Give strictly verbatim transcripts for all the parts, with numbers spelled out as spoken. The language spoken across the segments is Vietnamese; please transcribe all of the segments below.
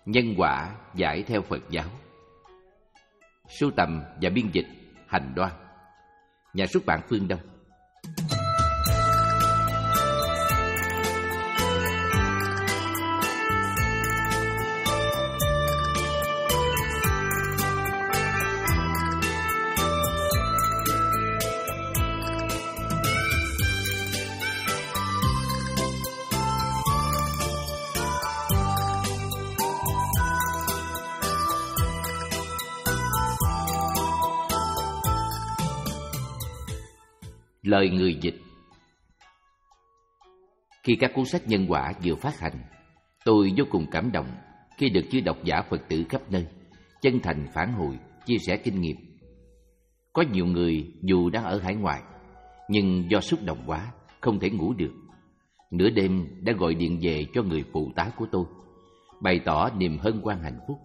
Nhân quả giải theo Phật giáo. Sưu tầm và biên dịch Hành Đoan. Nhà xuất bản Phương Đông. Lời người dịch. Khi các cuốn sách nhân quả vừa phát hành, tôi vô cùng cảm động khi được chư độc giả Phật tử khắp nơi chân thành phản hồi, chia sẻ kinh nghiệm. Có nhiều người dù đang ở hải ngoại, nhưng do xúc động quá, không thể ngủ được. Nửa đêm đã gọi điện về cho người phụ tá của tôi, bày tỏ niềm hân hoan hạnh phúc.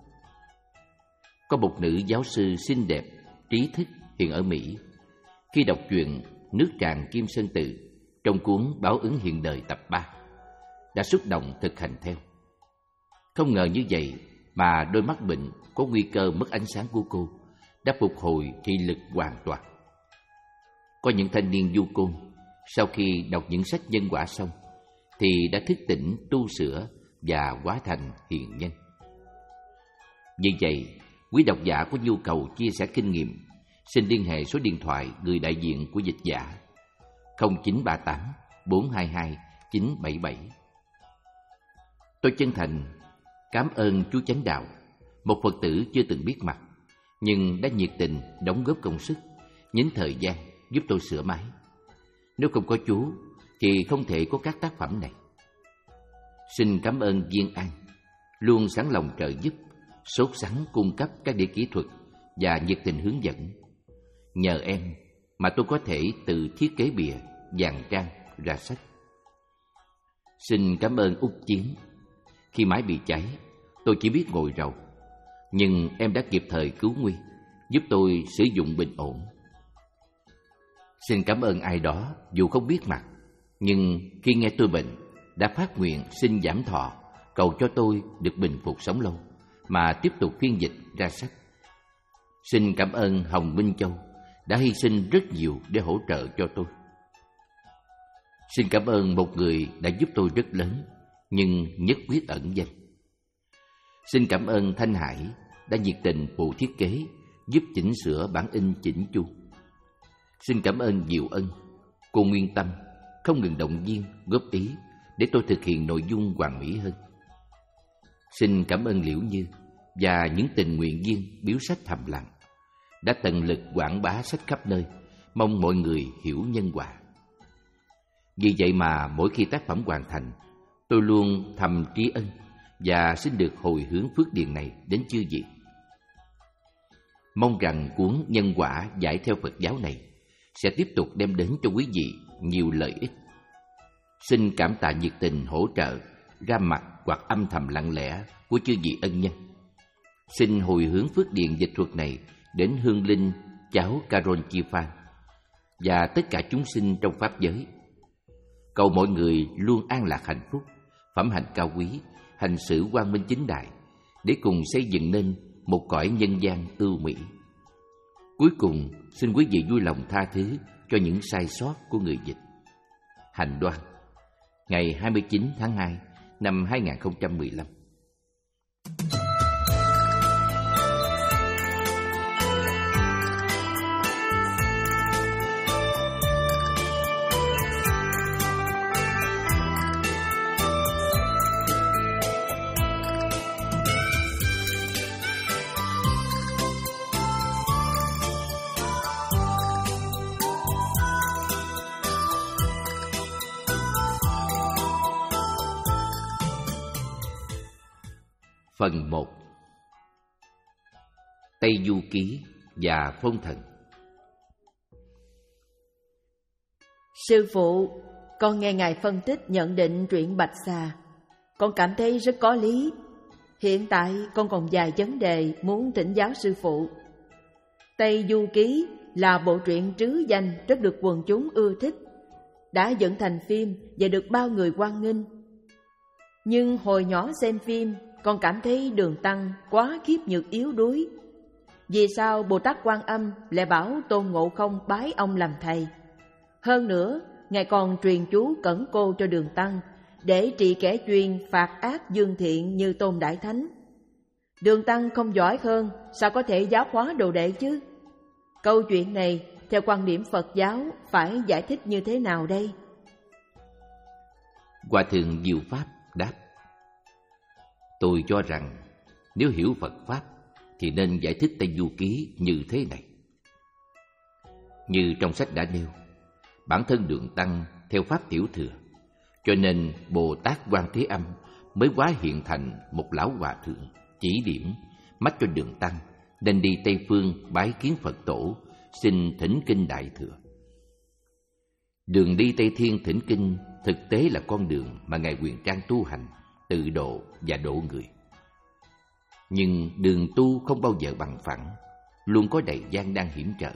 Có một nữ giáo sư xinh đẹp, trí thức hiện ở Mỹ. Khi đọc truyện Nước tràn Kim Sơn Tự trong cuốn Báo ứng hiện đời tập ba, đã xúc động thực hành theo. Không ngờ như vậy mà đôi mắt bệnh có nguy cơ mất ánh sáng của cô đã phục hồi thị lực hoàn toàn. Có những thanh niên du côn sau khi đọc những sách nhân quả xong thì đã thức tỉnh, tu sửa và hóa thành hiền nhân. Vì vậy, quý độc giả có nhu cầu chia sẻ kinh nghiệm, xin liên hệ số điện thoại người đại diện của dịch giả không chín ba tám bốn hai hai chín bảy bảy. Tôi chân thành cảm ơn chú Chánh Đạo, một Phật tử chưa từng biết mặt, nhưng đã nhiệt tình đóng góp công sức, nhín thời gian giúp tôi sửa máy. Nếu không có chú thì không thể có các tác phẩm này. Xin cảm ơn Viên An, luôn sẵn lòng trợ giúp, sốt sắng cung cấp các đĩa kỹ thuật và nhiệt tình hướng dẫn. Nhờ em mà tôi có thể tự thiết kế bìa, dàn trang ra sách. Xin cảm ơn Úc Chiến. Khi máy bị cháy, tôi chỉ biết ngồi rầu, nhưng em đã kịp thời cứu nguy, giúp tôi sử dụng bình ổn. Xin cảm ơn ai đó dù không biết mặt, nhưng khi nghe tôi bệnh đã phát nguyện xin giảm thọ, cầu cho tôi được bình phục sống lâu, mà tiếp tục phiên dịch ra sách. Xin cảm ơn Hồng Minh Châu đã hy sinh rất nhiều để hỗ trợ cho tôi. Xin cảm ơn một người đã giúp tôi rất lớn, nhưng nhất quyết ẩn danh. Xin cảm ơn Thanh Hải đã nhiệt tình phụ thiết kế, giúp chỉnh sửa bản in chỉnh chu. Xin cảm ơn Diệu Ân, cô Nguyên Tâm, không ngừng động viên, góp ý để tôi thực hiện nội dung hoàn mỹ hơn. Xin cảm ơn Liễu Như và những tình nguyện viên biếu sách thầm lặng, đã tận lực quảng bá sách khắp nơi, mong mọi người hiểu nhân quả. Vì vậy mà mỗi khi tác phẩm hoàn thành, tôi luôn thầm tri ân và xin được hồi hướng phước điền này đến chư vị. Mong rằng cuốn Nhân quả giải theo Phật giáo này sẽ tiếp tục đem đến cho quý vị nhiều lợi ích. Xin cảm tạ nhiệt tình hỗ trợ, ra mặt hoặc âm thầm lặng lẽ của chư vị ân nhân. Xin hồi hướng phước điền dịch thuật này đến hương linh cháu Carol Chi Phan và tất cả chúng sinh trong pháp giới. Cầu mọi người luôn an lạc hạnh phúc, phẩm hạnh cao quý, hành xử quang minh chính đại, để cùng xây dựng nên một cõi nhân gian ưu mỹ. Cuối cùng, xin quý vị vui lòng tha thứ cho những sai sót của người dịch. Hành Đoan, ngày hai mươi chín tháng hai năm hai nghìn không trăm mười lăm. Phần một. Tây Du Ký và Phong Thần. Sư phụ, con nghe ngài phân tích nhận định truyện Bạch Xà, con cảm thấy rất có lý. Hiện tại con còn vài vấn đề muốn thỉnh giáo sư phụ. Tây Du Ký là bộ truyện trứ danh rất được quần chúng ưa thích, đã dựng thành phim và được bao người hoan nghênh. Nhưng hồi nhỏ xem phim, con cảm thấy Đường Tăng quá khiếp nhược yếu đuối. Vì sao Bồ Tát Quan Âm lại bảo Tôn Ngộ Không bái ông làm thầy? Hơn nữa, Ngài còn truyền chú cẩn cô cho Đường Tăng để trị kẻ chuyên phạt ác dương thiện như Tôn Đại Thánh. Đường Tăng không giỏi hơn, sao có thể giáo hóa đồ đệ chứ? Câu chuyện này, theo quan điểm Phật giáo, phải giải thích như thế nào đây? Hòa thượng Diệu Pháp đáp: tôi cho rằng nếu hiểu Phật Pháp thì nên giải thích Tây Du Ký như thế này. Như trong sách đã nêu, bản thân Đường Tăng theo Pháp Tiểu Thừa, cho nên Bồ Tát Quan Thế Âm mới hóa hiện thành một lão hòa thượng, chỉ điểm, mách cho Đường Tăng nên đi Tây Phương bái kiến Phật Tổ, xin thỉnh kinh Đại Thừa. Đường đi Tây Thiên thỉnh kinh thực tế là con đường mà Ngài Huyền Trang tu hành, tự độ và độ người. Nhưng đường tu không bao giờ bằng phẳng, luôn có đầy gian nan hiểm trở.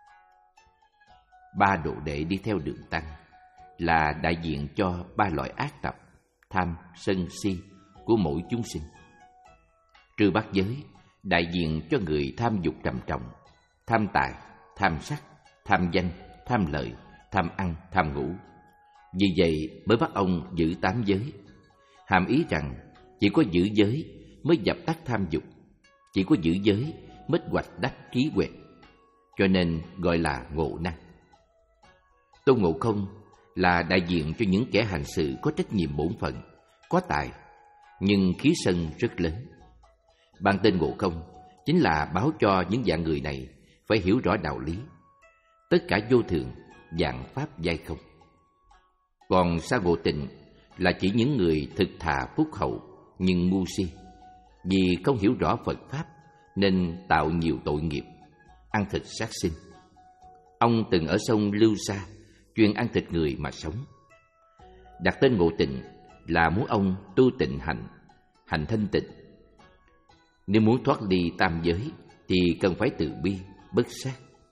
Ba đồ đệ đi theo Đường Tăng là đại diện cho ba loại ác tập, tham, sân, si của mỗi chúng sinh. Trư Bát Giới đại diện cho người tham dục trầm trọng, tham tài, tham sắc, tham danh, tham lợi, tham ăn, tham ngủ. Vì vậy mới bắt ông giữ tám giới, hàm ý rằng chỉ có giữ giới mới dập tắt tham dục, chỉ có giữ giới mới hoạch đắc trí huệ, cho nên gọi là ngộ năng. Tôn Ngộ Không là đại diện cho những kẻ hành sự có trách nhiệm bổn phận, có tài, nhưng khí sân rất lớn. Ban tên Ngộ Không chính là báo cho những dạng người này phải hiểu rõ đạo lý, tất cả vô thường, vạn pháp giai không. Còn Sa Ngộ Tịnh là chỉ những người thực thà phúc hậu nhưng ngu si, vì không hiểu rõ Phật Pháp nên tạo nhiều tội nghiệp, ăn thịt sát sinh. Ông từng ở sông Lưu Sa chuyên ăn thịt người mà sống. Đặt tên Ngộ Tịnh là muốn ông tu tịnh hạnh, hành thanh tịnh. Nếu muốn thoát ly tam giới thì cần phải từ bi, bất sát.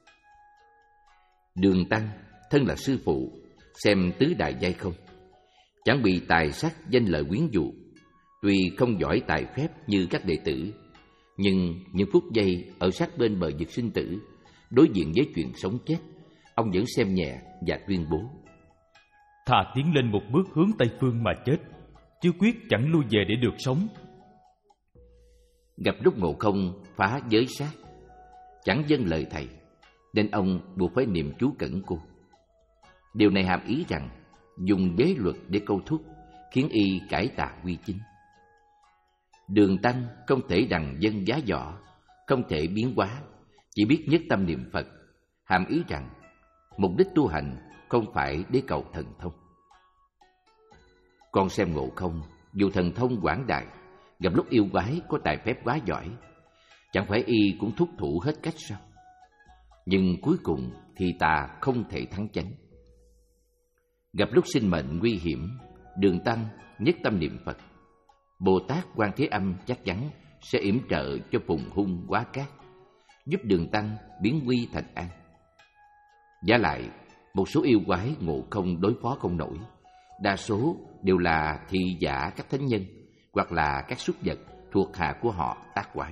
Đường Tăng thân là sư phụ, xem tứ đại giai không, chẳng bị tài sắc danh lợi quyến dụ. Tuy không giỏi tài phép như các đệ tử, nhưng những phút giây ở sát bên bờ vực sinh tử, đối diện với chuyện sống chết, ông vẫn xem nhẹ và tuyên bố: thà tiến lên một bước hướng Tây Phương mà chết, chứ quyết chẳng lui về để được sống. Gặp lúc Ngộ Không phá giới sát, chẳng vâng lời thầy, nên ông buộc phải niệm chú cẩn cô. Điều này hàm ý rằng dùng giới luật để câu thúc, khiến y cải tà quy chính. Đường Tăng không thể đằng dân giá võ, không thể biến hóa, chỉ biết nhất tâm niệm Phật, hàm ý rằng mục đích tu hành không phải để cầu thần thông. Con xem Ngộ Không dù thần thông quảng đại, gặp lúc yêu quái có tài phép quá giỏi, chẳng phải y cũng thúc thủ hết cách sao? Nhưng cuối cùng thì tà không thể thắng chánh. Gặp lúc sinh mệnh nguy hiểm, Đường Tăng nhất tâm niệm Phật, Bồ Tát Quan Thế Âm chắc chắn sẽ yểm trợ cho phùng hung quá cát, giúp Đường Tăng biến nguy thành an. Giả lại, một số yêu quái Ngộ Không đối phó không nổi, đa số đều là thị giả các thánh nhân hoặc là các súc vật thuộc hạ của họ tác quái.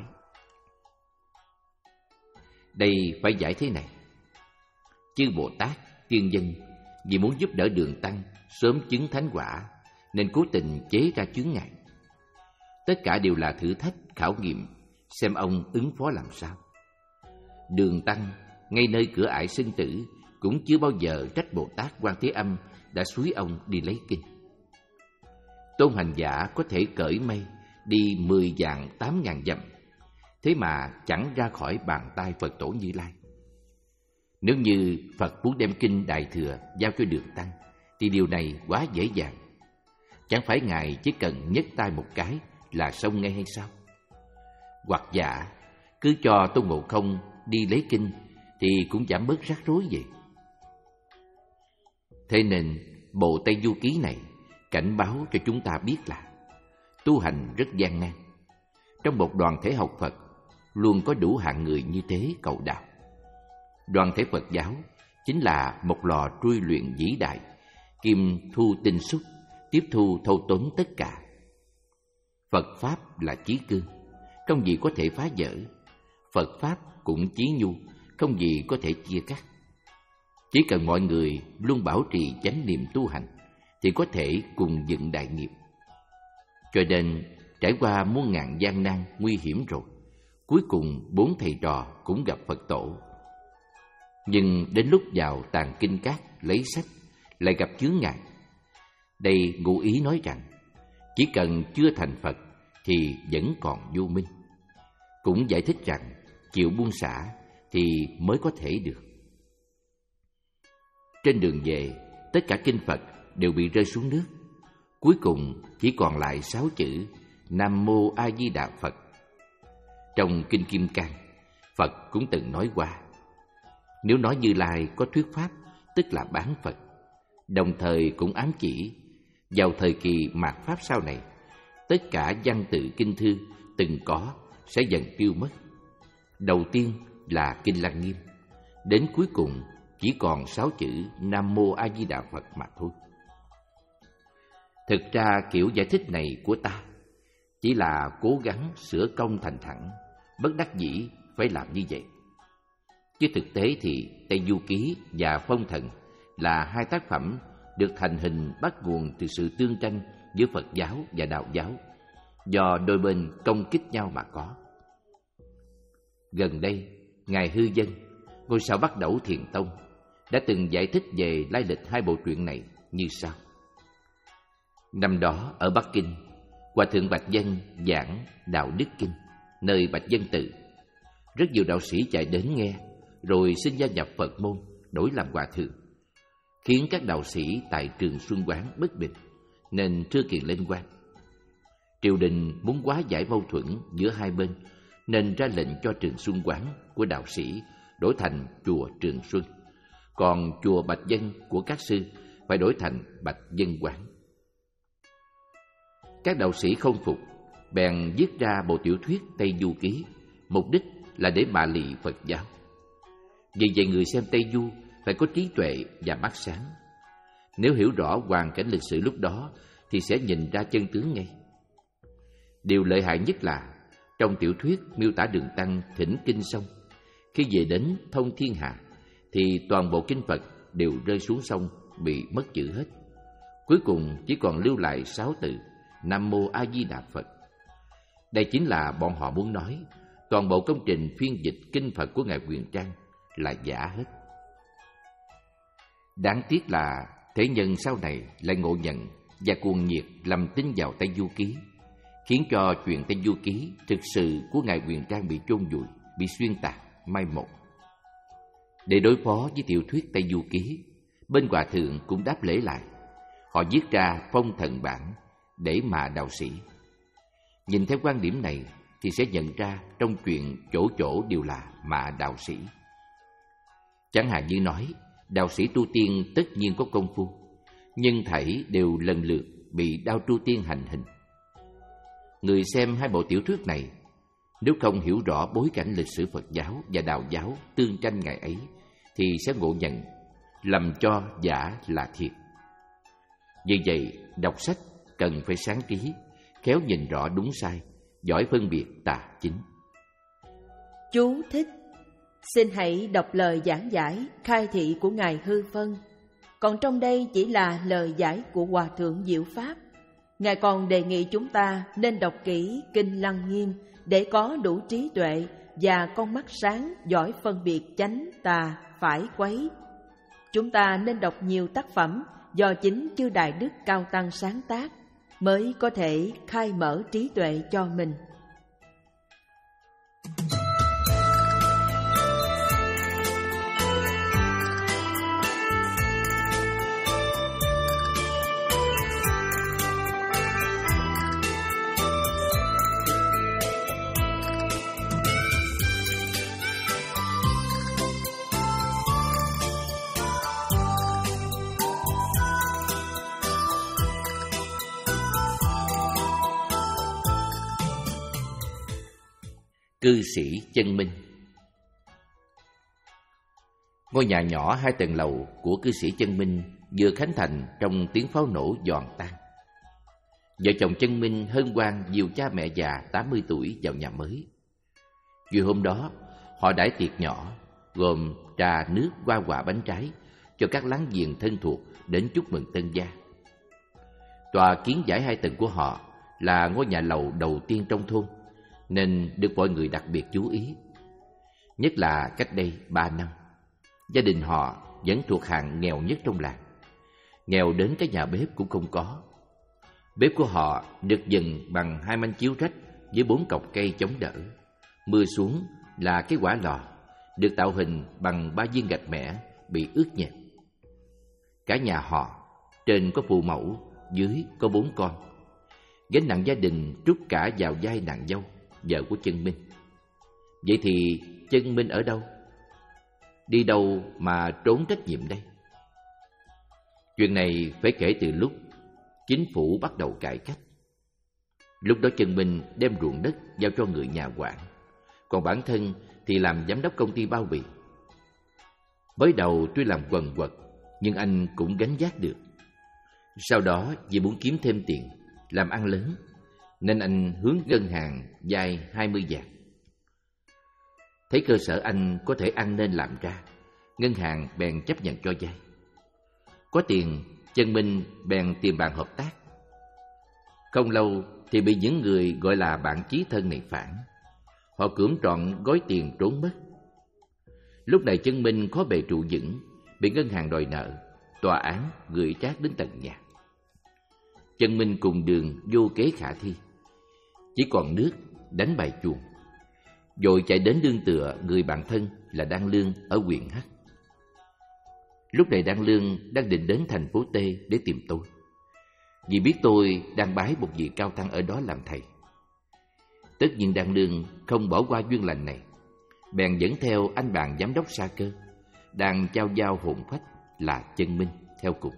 Đây phải giải thế này: chư Bồ Tát, tiên dân vì muốn giúp đỡ Đường Tăng sớm chứng thánh quả nên cố tình chế ra chướng ngại. Tất cả đều là thử thách, khảo nghiệm, xem ông ứng phó làm sao. Đường Tăng ngay nơi cửa ải sinh tử cũng chưa bao giờ trách Bồ Tát Quan Thế Âm đã xúi ông đi lấy kinh. Tôn hành giả có thể cởi mây đi mười vạn tám ngàn dặm, thế mà chẳng ra khỏi bàn tay Phật Tổ Như Lai. Nếu như Phật muốn đem kinh Đại Thừa giao cho Đường Tăng thì điều này quá dễ dàng. Chẳng phải Ngài chỉ cần nhấc tay một cái là xong ngay hay sao? Hoặc giả cứ cho Tôn Ngộ Không đi lấy kinh thì cũng giảm bớt rắc rối vậy. Thế nên bộ Tây Du Ký này cảnh báo cho chúng ta biết là tu hành rất gian nan. Trong một đoàn thể học Phật luôn có đủ hạng người như thế cầu đạo. Đoàn thể Phật giáo chính là một lò trui luyện vĩ đại, kim thu tinh xúc, tiếp thu thâu tóm tất cả. Phật Pháp là chí cương, không gì có thể phá vỡ. Phật Pháp cũng chí nhu, không gì có thể chia cắt. Chỉ cần mọi người luôn bảo trì chánh niệm tu hành thì có thể cùng dựng đại nghiệp. Cho nên trải qua muôn ngàn gian nan nguy hiểm rồi, cuối cùng bốn thầy trò cũng gặp Phật Tổ. Nhưng đến lúc vào tàng kinh các lấy sách lại gặp chướng ngại. Đây ngụ ý nói rằng chỉ cần chưa thành Phật thì vẫn còn vô minh. Cũng giải thích rằng chịu buông xả thì mới có thể được. Trên đường về, tất cả kinh Phật đều bị rơi xuống nước. Cuối cùng chỉ còn lại sáu chữ Nam Mô A Di Đà Phật. Trong Kinh Kim Cang, Phật cũng từng nói qua, nếu nói Như Lai có thuyết pháp tức là bán Phật. Đồng thời cũng ám chỉ vào thời kỳ mạt Pháp sau này, tất cả văn tự kinh thư từng có sẽ dần tiêu mất. Đầu tiên là Kinh Lăng Nghiêm, đến cuối cùng chỉ còn sáu chữ Nam Mô A Di Đà Phật mà thôi. Thực ra kiểu giải thích này của ta chỉ là cố gắng sửa công thành thẳng, bất đắc dĩ phải làm như vậy. Chứ thực tế thì Tây Du Ký và Phong Thần là hai tác phẩm được thành hình bắt nguồn từ sự tương tranh giữa Phật giáo và Đạo giáo, do đôi bên công kích nhau mà có. Gần đây, Ngài Hư Dân, ngôi sao Bắc Đẩu Thiền Tông, đã từng giải thích về lai lịch hai bộ truyện này như sau. Năm đó ở Bắc Kinh, Hòa thượng Bạch Dân giảng Đạo Đức Kinh nơi Bạch Dân Tự. Rất nhiều đạo sĩ chạy đến nghe, rồi xin gia nhập Phật môn, đổi làm hòa thượng, khiến các đạo sĩ tại Trường Xuân Quán bất bình, nên trưa kiện lên quan. Triều đình muốn hóa giải mâu thuẫn giữa hai bên, nên ra lệnh cho Trường Xuân Quán của đạo sĩ đổi thành chùa Trường Xuân, còn chùa Bạch Dân của các sư phải đổi thành Bạch Dân Quán. Các đạo sĩ không phục, bèn viết ra bộ tiểu thuyết Tây Du Ký, mục đích là để mạ lị Phật giáo. Vì vậy người xem Tây Du phải có trí tuệ và mắt sáng. Nếu hiểu rõ hoàn cảnh lịch sử lúc đó thì sẽ nhìn ra chân tướng ngay. Điều lợi hại nhất là trong tiểu thuyết miêu tả Đường Tăng thỉnh kinh xong, khi về đến Thông Thiên Hà thì toàn bộ kinh Phật đều rơi xuống sông, bị mất chữ hết. Cuối cùng chỉ còn lưu lại sáu từ Nam Mô A Di Đà Phật. Đây chính là bọn họ muốn nói toàn bộ công trình phiên dịch kinh Phật của Ngài Huyền Trang là giả hết. Đáng tiếc là thế nhân sau này lại ngộ nhận và cuồng nhiệt lầm tin vào Tây Du Ký, khiến cho chuyện Tây Du Ký thực sự của Ngài Huyền Trang bị chôn vùi, bị xuyên tạc, mai một. Để đối phó với tiểu thuyết Tây Du Ký, bên Hòa thượng cũng đáp lễ lại. Họ viết ra Phong Thần bản để mà đạo sĩ. Nhìn theo quan điểm này thì sẽ nhận ra trong chuyện chỗ chỗ đều là mà đạo sĩ. Chẳng hạn như nói, đạo sĩ tu tiên tất nhiên có công phu, nhưng thảy đều lần lượt bị đao tru tiên hành hình. Người xem hai bộ tiểu thuyết này, nếu không hiểu rõ bối cảnh lịch sử Phật giáo và Đạo giáo tương tranh ngày ấy, thì sẽ ngộ nhận lầm cho giả là thiệt. Vì vậy, đọc sách cần phải sáng trí, khéo nhìn rõ đúng sai, giỏi phân biệt tà chính. Chú thích: xin hãy đọc lời giảng giải, khai thị của Ngài Hư Phân. Còn trong đây chỉ là lời giải của Hòa thượng Diệu Pháp. Ngài còn đề nghị chúng ta nên đọc kỹ Kinh Lăng Nghiêm để có đủ trí tuệ và con mắt sáng, giỏi phân biệt chánh, tà, phải, quấy. Chúng ta nên đọc nhiều tác phẩm do chính chư Đại Đức Cao Tăng sáng tác, mới có thể khai mở trí tuệ cho mình. Cư sĩ chân minh. Ngôi nhà nhỏ hai tầng lầu của cư sĩ chân minh vừa khánh thành trong tiếng pháo nổ giòn tan. Vợ chồng Chân Minh hân hoan dìu cha mẹ già tám mươi tuổi vào nhà mới. Chiều hôm đó, họ đãi tiệc nhỏ, gồm trà, nước, hoa quả, bánh trái cho các láng giềng thân thuộc đến chúc mừng tân gia. Tòa kiến giải hai tầng của họ là ngôi nhà lầu đầu tiên trong thôn, nên được mọi người đặc biệt chú ý. Nhất là cách đây ba năm, gia đình họ vẫn thuộc hạng nghèo nhất trong làng. Nghèo đến cái nhà bếp cũng không có. Bếp của họ được dựng bằng hai manh chiếu rách với bốn cọc cây chống đỡ. Mưa xuống là cái quả lò, được tạo hình bằng ba viên gạch mẻ bị ướt nhẹp. Cả nhà họ, trên có phụ mẫu, dưới có bốn con. Gánh nặng gia đình trút cả vào vai nàng dâu, vợ của Chân Minh. Vậy thì Chân Minh ở đâu? Đi đâu mà trốn trách nhiệm đây? Chuyện này phải kể từ lúc chính phủ bắt đầu cải cách. Lúc đó Chân Minh đem ruộng đất giao cho người nhà quản, còn bản thân thì làm giám đốc công ty bao bì. Mới đầu tuy làm quần quật, nhưng anh cũng gánh vác được. Sau đó vì muốn kiếm thêm tiền, làm ăn lớn, nên anh hướng ngân hàng vay hai mươi vạn. Thấy cơ sở anh có thể ăn nên làm ra, ngân hàng bèn chấp nhận cho vay. Có tiền, Chân Minh bèn tìm bạn hợp tác. Không lâu thì bị những người gọi là bạn chí thân này phản. Họ cưỡng trọn gói tiền trốn mất. Lúc này Chân Minh khó bề trụ vững, bị ngân hàng đòi nợ, tòa án gửi trác đến tận nhà. Chân Minh cùng đường vô kế khả thi, chỉ còn nước đánh bài chuồng, vội chạy đến nương tựa người bạn thân là Đan Lương ở huyện H. Lúc này Đan Lương đang định đến thành phố T để tìm tôi, vì biết tôi đang bái một vị cao tăng ở đó làm thầy. Tất nhiên Đan Lương không bỏ qua duyên lành này, bèn dẫn theo anh bạn giám đốc Sa Cơ, đang chao dao hồn phách là Chân Minh theo cùng.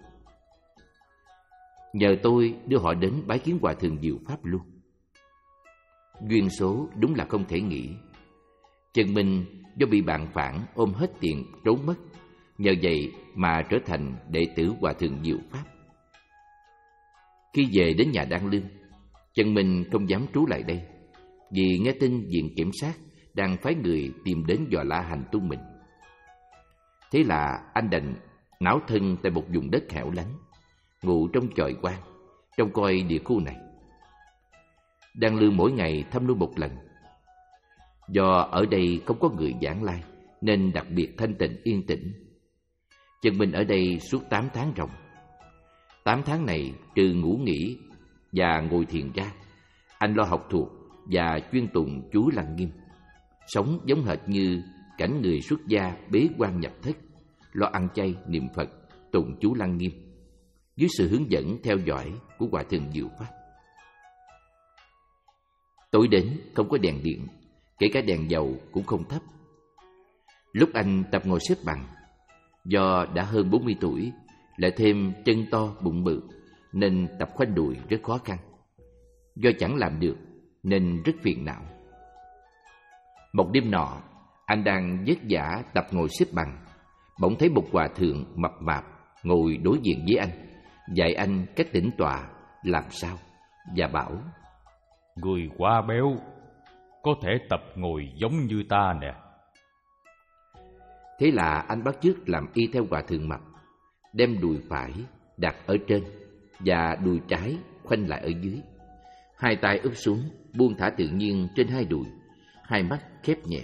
Nhờ tôi đưa họ đến bái kiến Hòa thượng Diệu Pháp luôn. Duyên số đúng là không thể nghĩ. Chân Minh do bị bạn phản ôm hết tiền trốn mất, nhờ vậy mà trở thành đệ tử Hòa thượng Diệu Pháp. Khi về đến nhà Đan Lương, Chân Minh không dám trú lại đây, vì nghe tin viện kiểm sát đang phái người tìm đến dò la hành tung mình. Thế là anh đành náo thân tại một vùng đất hẻo lánh, ngủ trong chòi quan, trông coi địa khu này. Đan Lương mỗi ngày thăm nuôi một lần. Do ở đây không có người vãng lai, nên đặc biệt thanh tịnh yên tĩnh. Chân Minh ở đây suốt tám tháng ròng. Tám tháng này trừ ngủ nghỉ và ngồi thiền ra, anh lo học thuộc và chuyên tụng chú Lăng Nghiêm, sống giống hệt như cảnh người xuất gia bế quan nhập thất, lo ăn chay niệm Phật, tụng chú Lăng Nghiêm, dưới sự hướng dẫn theo dõi của Hòa thượng Diệu Pháp. Tối đến không có đèn điện, kể cả đèn dầu cũng không thắp. Lúc anh tập ngồi xếp bằng, do đã hơn bốn mươi tuổi, lại thêm chân to bụng bự, nên tập khoanh đùi rất khó khăn. Do chẳng làm được nên rất phiền não. Một đêm nọ, anh đang vất vả tập ngồi xếp bằng, bỗng thấy một hòa thượng mập mạp ngồi đối diện với anh, dạy anh cách tĩnh tọa làm sao, và bảo: Người quá béo, có thể tập ngồi giống như ta nè. Thế là anh bắt chước làm y theo hòa thượng mập, đem đùi phải đặt ở trên và đùi trái khoanh lại ở dưới, hai tay úp xuống buông thả tự nhiên trên hai đùi, hai mắt khép nhẹ.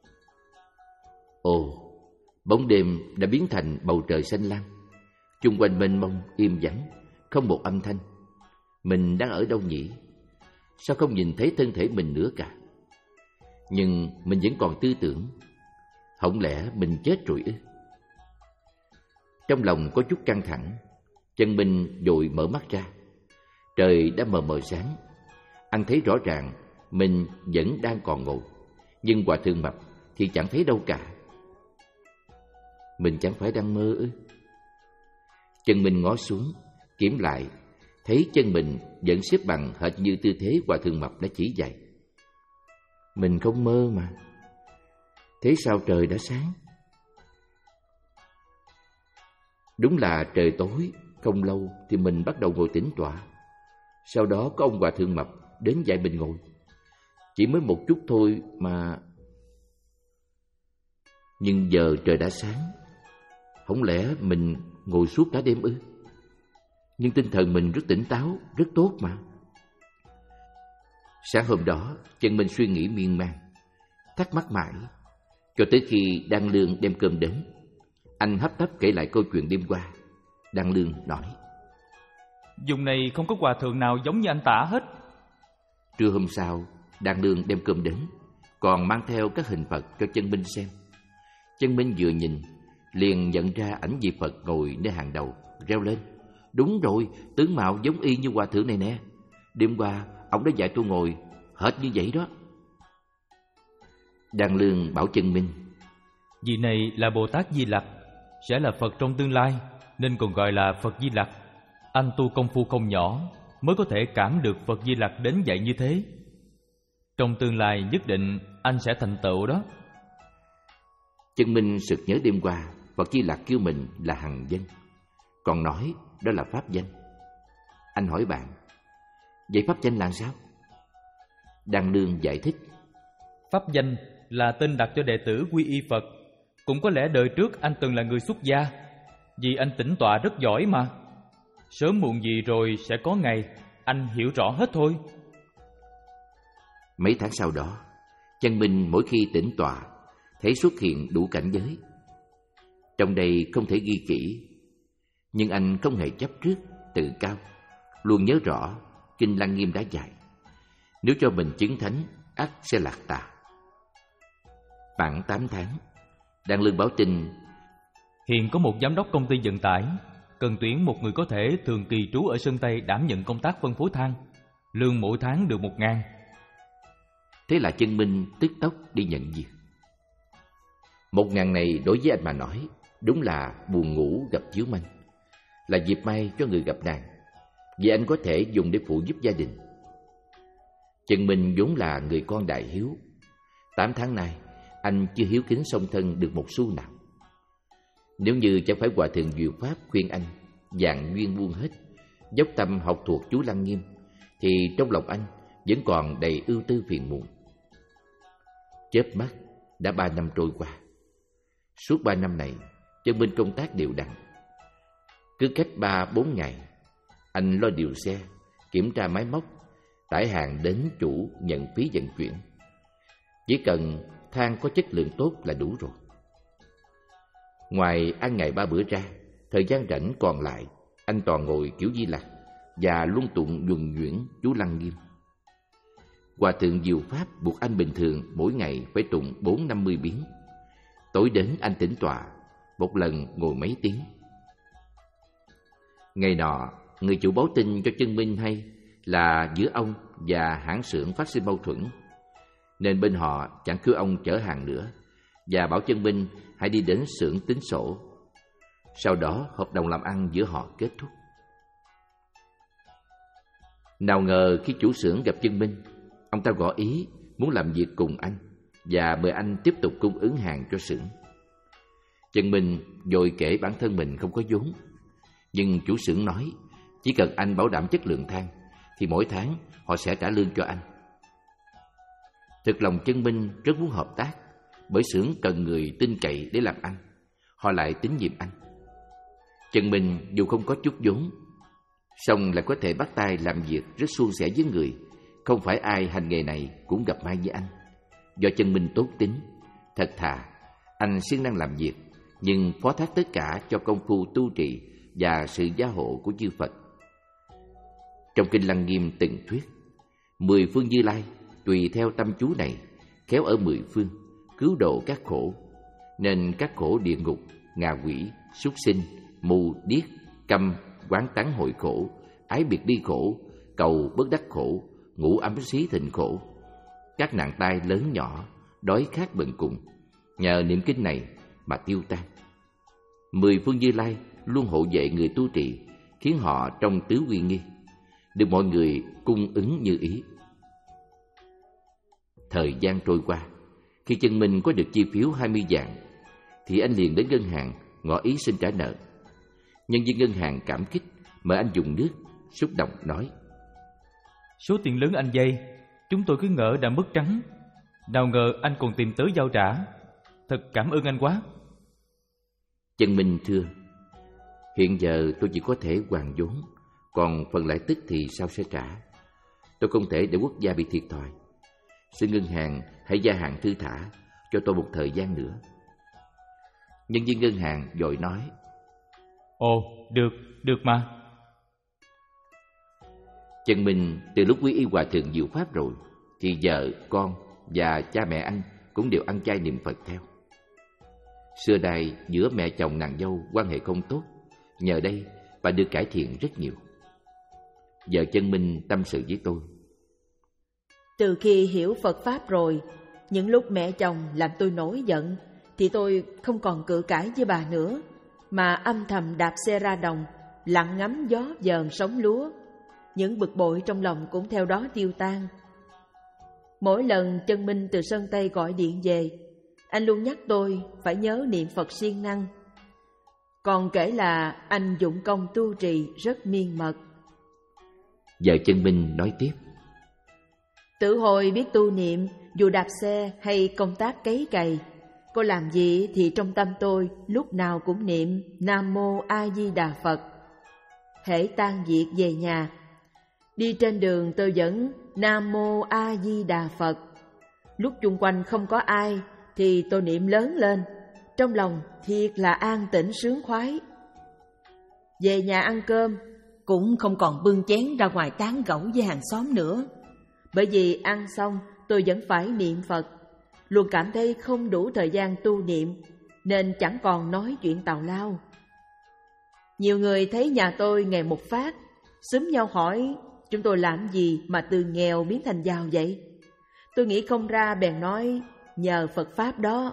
Ồ, bóng đêm đã biến thành bầu trời xanh lam, chung quanh mênh mông im vắng, không một âm thanh. Mình đang ở đâu nhỉ? Sao không nhìn thấy thân thể mình nữa cả? Nhưng mình vẫn còn tư tưởng, không lẽ mình chết rồi ư? Trong lòng có chút căng thẳng, Chân Minh vội mở mắt ra. Trời đã mờ mờ sáng, anh thấy rõ ràng mình vẫn đang còn ngồi, nhưng hòa thượng mập thì chẳng thấy đâu cả. Mình chẳng phải đang mơ ư? Chân Minh ngó xuống, kiểm lại, thấy chân mình vẫn xếp bằng hệt như tư thế hòa thượng mập đã chỉ dạy. Mình không mơ mà. Thế sao trời đã sáng? Đúng là trời tối, không lâu thì mình bắt đầu ngồi tĩnh tọa. Sau đó có ông hòa thượng mập đến dạy mình ngồi. Chỉ mới một chút thôi mà... Nhưng giờ trời đã sáng, không lẽ mình ngồi suốt cả đêm ư? Nhưng tinh thần mình rất tỉnh táo, rất tốt mà. Sáng hôm đó, chân mình suy nghĩ miên man, thắc mắc mãi, cho tới khi Đan Lương đem cơm đến. Anh hấp tấp kể lại câu chuyện đêm qua. Đan Lương nói: Vùng này không có hòa thượng nào giống như anh Tả hết. Trưa hôm sau, Đan Lương đem cơm đến, còn mang theo các hình Phật cho Chân Minh xem. Chân Minh vừa nhìn, liền nhận ra ảnh Di Phật ngồi nơi hàng đầu, reo lên: Đúng rồi, tướng mạo giống y như hòa thượng này nè. Đêm qua, ông đã dạy tôi ngồi, hệt như vậy đó. Đan Lương bảo Chân Minh: Vị này là Bồ Tát Di Lặc, sẽ là Phật trong tương lai, nên còn gọi là Phật Di Lặc. Anh tu công phu không nhỏ mới có thể cảm được Phật Di Lặc đến dạy như thế. Trong tương lai nhất định anh sẽ thành tựu đó. Chân Minh sực nhớ đêm qua Phật Di Lặc kêu mình là hằng danh, còn nói đó là pháp danh. Anh hỏi bạn: Vậy pháp danh là sao? Đan Lương giải thích: Pháp danh là tên đặt cho đệ tử quy y Phật. Cũng có lẽ đời trước anh từng là người xuất gia, vì anh tĩnh tọa rất giỏi mà. Sớm muộn gì rồi sẽ có ngày anh hiểu rõ hết thôi. Mấy tháng sau đó, Chân Minh mỗi khi tĩnh tọa thấy xuất hiện đủ cảnh giới. Trong đây không thể ghi kỹ, nhưng anh không hề chấp trước, tự cao, luôn nhớ rõ Kinh Lăng Nghiêm đã dạy: nếu cho mình chứng thánh, ắt sẽ lạc tà. Khoảng tám tháng, Đan Lương báo tin: Hiện có một giám đốc công ty vận tải cần tuyển một người có thể thường kỳ trú ở Sơn Tây đảm nhận công tác phân phối than, lương mỗi tháng được một ngàn. Thế là Chân Minh tức tốc đi nhận việc. Một ngàn này đối với anh mà nói đúng là buồn ngủ gặp chiếu manh, là dịp may cho người gặp nạn, vì anh có thể dùng để phụ giúp gia đình. Chân Minh vốn là người con đại hiếu. Tám tháng nay anh chưa hiếu kính song thân được một xu nào. Nếu như chẳng phải hòa thượng Diệu Pháp khuyên anh vạn duyên buông hết, dốc tâm học thuộc chú Lăng Nghiêm, thì trong lòng anh vẫn còn đầy ưu tư phiền muộn. Chớp mắt đã ba năm trôi qua. Suốt ba năm này, Chân Minh công tác đều đặn. Cứ cách ba bốn ngày, anh lo điều xe, kiểm tra máy móc, tải hàng đến chủ nhận phí vận chuyển. Chỉ cần than có chất lượng tốt là đủ rồi. Ngoài ăn ngày ba bữa ra, thời gian rảnh còn lại, anh toàn ngồi kiểu Di Lặc và luôn tụng nhuần nhuyễn chú Lăng Nghiêm. Hòa thượng Diệu Pháp buộc anh bình thường mỗi ngày phải tụng bốn năm mươi biến. Tối đến anh tĩnh tọa, một lần ngồi mấy tiếng. Ngày nọ, người chủ báo tin cho Chân Minh hay là giữa ông và hãng xưởng phát sinh mâu thuẫn, nên bên họ chẳng kêu ông chở hàng nữa và bảo Chân Minh hãy đi đến xưởng tính sổ. Sau đó hợp đồng làm ăn giữa họ kết thúc. Nào ngờ khi chủ xưởng gặp Chân Minh, ông ta gõ ý muốn làm việc cùng anh và mời anh tiếp tục cung ứng hàng cho xưởng. Chân Minh vội kể bản thân mình không có vốn, nhưng chủ xưởng nói chỉ cần anh bảo đảm chất lượng than thì mỗi tháng họ sẽ trả lương cho anh. Thực lòng Chân Minh rất muốn hợp tác, bởi xưởng cần người tin cậy để làm ăn, họ lại tín nhiệm anh. Chân Minh dù không có chút vốn, song lại có thể bắt tay làm việc rất suôn sẻ với người. Không phải ai hành nghề này cũng gặp may với anh. Do Chân Minh tốt tính, thật thà, anh siêng năng làm việc, nhưng phó thác tất cả cho công phu tu trì và sự gia hộ của chư Phật. Trong Kinh Lăng Nghiêm từng thuyết, mười phương Như Lai tùy theo tâm chú này khéo ở mười phương cứu độ các khổ, nên các khổ địa ngục, ngạ quỷ, súc sinh, mù điếc, câm, quán tán hội khổ, ái biệt ly khổ, cầu bất đắc khổ, ngũ ấm xí thịnh khổ, các nạn tai lớn nhỏ, đói khát bần cùng, nhờ niệm kinh này mà tiêu tan. Mười phương Như Lai luôn hộ vệ người tu trì, khiến họ trong tứ uy nghi, được mọi người cung ứng như ý. Thời gian trôi qua, khi Chân Minh có được chi phiếu hai mươi vạn, thì anh liền đến ngân hàng ngỏ ý xin trả nợ. Nhân viên ngân hàng cảm kích mời anh dùng nước, xúc động nói: Số tiền lớn anh vay, chúng tôi cứ ngỡ đã mất trắng. Nào ngờ anh còn tìm tới giao trả. Thật cảm ơn anh quá. Chân Minh thưa: Hiện giờ tôi chỉ có thể hoàn vốn, còn phần lãi tức thì sao sẽ trả? Tôi không thể để quốc gia bị thiệt thòi. Xin ngân hàng hãy gia hạn thư thả cho tôi một thời gian nữa. Nhân viên ngân hàng vội nói: Ồ, được, được mà. Chân Minh từ lúc quy y hòa thượng diệu pháp rồi thì vợ, con và cha mẹ anh cũng đều ăn chay niệm Phật theo. Xưa đây giữa mẹ chồng nàng dâu quan hệ không tốt, nhờ đây bà được cải thiện rất nhiều. Vợ Chân Minh tâm sự với tôi: Từ khi hiểu Phật Pháp rồi, những lúc mẹ chồng làm tôi nổi giận thì tôi không còn cự cãi với bà nữa, mà âm thầm đạp xe ra đồng, lặng ngắm gió dờn sóng lúa. Những bực bội trong lòng cũng theo đó tiêu tan. Mỗi lần Chân Minh từ Sơn Tây gọi điện về, anh luôn nhắc tôi phải nhớ niệm Phật siêng năng. Còn kể là anh dụng công tu trì rất miên mật. Vợ Chân Minh nói tiếp: Tự hồi biết tu niệm, dù đạp xe hay công tác cấy cày, cô làm gì thì trong tâm tôi lúc nào cũng niệm Nam Mô A Di Đà Phật. Hễ tan việc về nhà, đi trên đường tôi vẫn Nam Mô A Di Đà Phật. Lúc chung quanh không có ai thì tôi niệm lớn lên, trong lòng thiệt là an tĩnh sướng khoái. Về nhà ăn cơm cũng không còn bưng chén ra ngoài tán gẫu với hàng xóm nữa, bởi vì ăn xong tôi vẫn phải niệm Phật. Luôn cảm thấy không đủ thời gian tu niệm nên chẳng còn nói chuyện tào lao. Nhiều người thấy nhà tôi ngày một phát, xúm nhau hỏi chúng tôi làm gì mà từ nghèo biến thành giàu vậy. Tôi nghĩ không ra bèn nói nhờ Phật Pháp đó.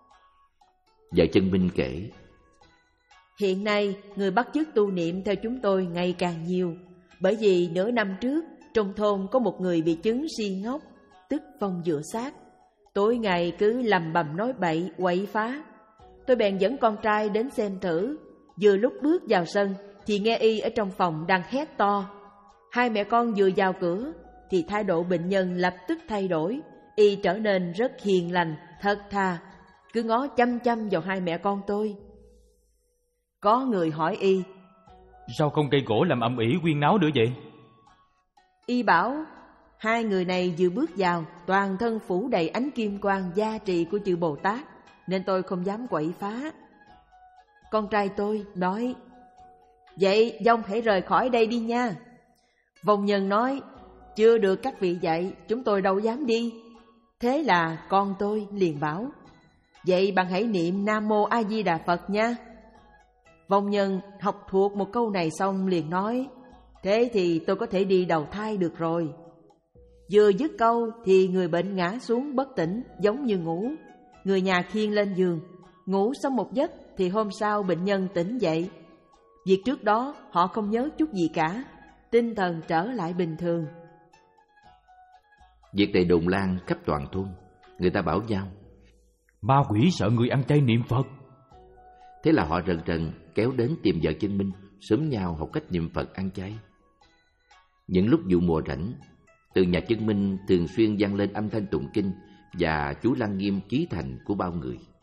Vợ Chân Minh kể: Hiện nay người bắt chước tu niệm theo chúng tôi ngày càng nhiều, bởi vì nửa năm trước trong thôn có một người bị chứng si ngốc, tức phong dựa xác. Tối ngày cứ lầm bầm nói bậy, quậy phá. Tôi bèn dẫn con trai đến xem thử. Vừa lúc bước vào sân thì nghe y ở trong phòng đang hét to. Hai mẹ con vừa vào cửa thì thái độ bệnh nhân lập tức thay đổi. Y trở nên rất hiền lành, thật thà, cứ ngó chăm chăm vào hai mẹ con tôi. Có người hỏi y: Sao không cây gỗ làm ầm ĩ huyên náo nữa vậy? Y bảo hai người này vừa bước vào toàn thân phủ đầy ánh kim quang gia trì của chư Bồ Tát, nên tôi không dám quậy phá. Con trai tôi nói: Vậy dông hãy rời khỏi đây đi nha. Vong nhân nói: Chưa được các vị dạy, chúng tôi đâu dám đi. Thế là con tôi liền bảo: Vậy bạn hãy niệm Nam Mô A Di Đà Phật nha. Vong nhân học thuộc một câu này xong liền nói: Thế thì tôi có thể đi đầu thai được rồi. Vừa dứt câu thì người bệnh ngã xuống bất tỉnh, giống như ngủ. Người nhà khiêng lên giường, ngủ xong một giấc thì hôm sau bệnh nhân tỉnh dậy. Việc trước đó họ không nhớ chút gì cả, tinh thần trở lại bình thường. Việc này đồn lan khắp toàn thôn. Người ta bảo nhau: Ma quỷ sợ người ăn chay niệm Phật. Thế là họ rần rần kéo đến tìm vợ Chân Minh, xúm nhau học cách niệm Phật ăn chay. Những lúc vụ mùa rảnh, từ nhà Chân Minh thường xuyên vang lên âm thanh tụng kinh và chú Lăng Nghiêm chí thành của bao người.